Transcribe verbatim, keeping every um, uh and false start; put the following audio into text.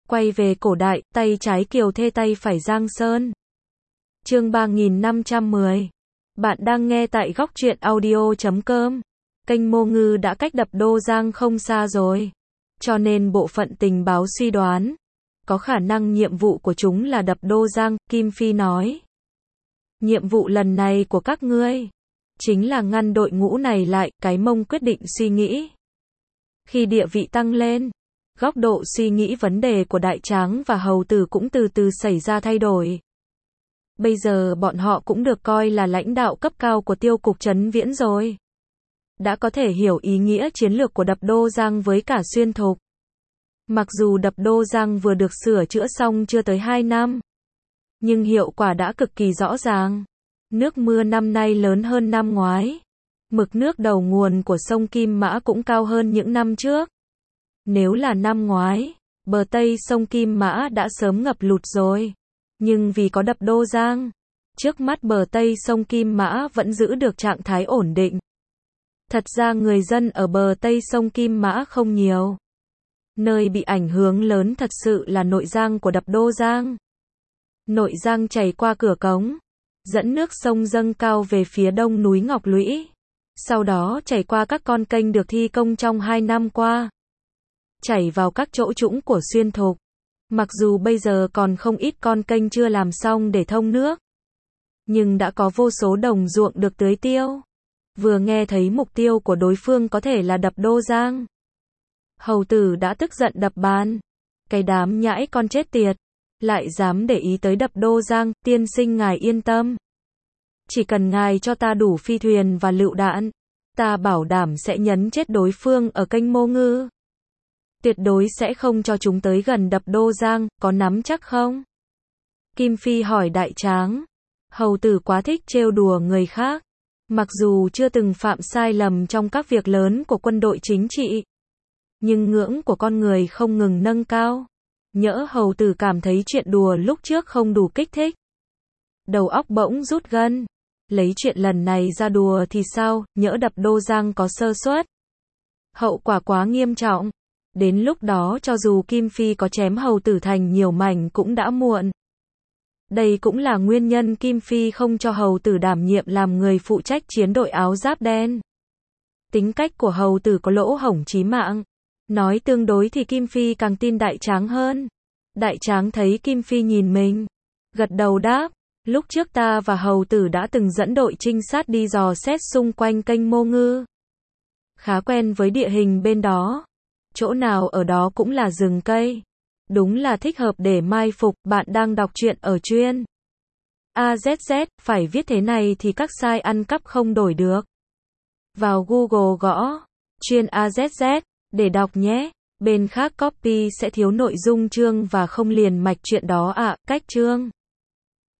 Quay về cổ đại, tay trái Kiều Thê tay phải Giang Sơn. Chương ba nghìn năm trăm mười. Bạn đang nghe tại góc truyện audio chấm com. Kênh Mô Ngư đã cách đập Đô Giang không xa rồi. Cho nên bộ phận tình báo suy đoán, có khả năng nhiệm vụ của chúng là đập Đô Giang, Kim Phi nói. Nhiệm vụ lần này của các ngươi, chính là ngăn đội ngũ này lại, cái Mông quyết định suy nghĩ. Khi địa vị tăng lên, góc độ suy nghĩ vấn đề của Đại Tráng và Hầu Tử cũng từ từ xảy ra thay đổi. Bây giờ bọn họ cũng được coi là lãnh đạo cấp cao của tiêu cục Trấn Viễn rồi. Đã có thể hiểu ý nghĩa chiến lược của đập Đô Giang với cả xuyên thục. Mặc dù đập Đô Giang vừa được sửa chữa xong chưa tới hai năm, nhưng hiệu quả đã cực kỳ rõ ràng. Nước mưa năm nay lớn hơn năm ngoái. Mực nước đầu nguồn của sông Kim Mã cũng cao hơn những năm trước. Nếu là năm ngoái, bờ Tây sông Kim Mã đã sớm ngập lụt rồi. Nhưng vì có đập Đô Giang, trước mắt bờ Tây sông Kim Mã vẫn giữ được trạng thái ổn định. Thật ra người dân ở bờ Tây sông Kim Mã không nhiều. Nơi bị ảnh hưởng lớn thật sự là nội giang của đập Đô Giang. Nội giang chảy qua cửa cống, dẫn nước sông dâng cao về phía đông núi Ngọc Lũy. Sau đó chảy qua các con kênh được thi công trong hai năm qua. Chảy vào các chỗ trũng của xuyên thục. Mặc dù bây giờ còn không ít con kênh chưa làm xong để thông nước, nhưng đã có vô số đồng ruộng được tưới tiêu. Vừa nghe thấy mục tiêu của đối phương có thể là đập Đô Giang, Hầu Tử đã tức giận đập bàn. Cái đám nhãi con chết tiệt, lại dám để ý tới đập Đô Giang, tiên sinh ngài yên tâm. Chỉ cần ngài cho ta đủ phi thuyền và lựu đạn, ta bảo đảm sẽ nhấn chết đối phương ở kênh Mô Ngư. Tuyệt đối sẽ không cho chúng tới gần đập Đô Giang, có nắm chắc không? Kim Phi hỏi Đại Tráng. Hầu Tử quá thích trêu đùa người khác. Mặc dù chưa từng phạm sai lầm trong các việc lớn của quân đội chính trị, nhưng ngưỡng của con người không ngừng nâng cao. Nhỡ Hầu Tử cảm thấy chuyện đùa lúc trước không đủ kích thích, đầu óc bỗng rút gân. Lấy chuyện lần này ra đùa thì sao, nhỡ đập Đô Giang có sơ suất, hậu quả quá nghiêm trọng. Đến lúc đó cho dù Kim Phi có chém Hầu Tử thành nhiều mảnh cũng đã muộn. Đây cũng là nguyên nhân Kim Phi không cho Hầu Tử đảm nhiệm làm người phụ trách chiến đội áo giáp đen. Tính cách của Hầu Tử có lỗ hổng chí mạng. Nói tương đối thì Kim Phi càng tin Đại Tráng hơn. Đại Tráng thấy Kim Phi nhìn mình, gật đầu đáp. Lúc trước ta và Hầu Tử đã từng dẫn đội trinh sát đi dò xét xung quanh kênh Mô Ngư. Khá quen với địa hình bên đó. Chỗ nào ở đó cũng là rừng cây. Đúng là thích hợp để mai phục. Bạn đang đọc truyện ở chuyên a zét zét, phải viết thế này thì các site ăn cắp không đổi được. Vào Google gõ chuyên a zét zét để đọc nhé. Bên khác copy sẽ thiếu nội dung chương và không liền mạch chuyện đó ạ. À, cách chương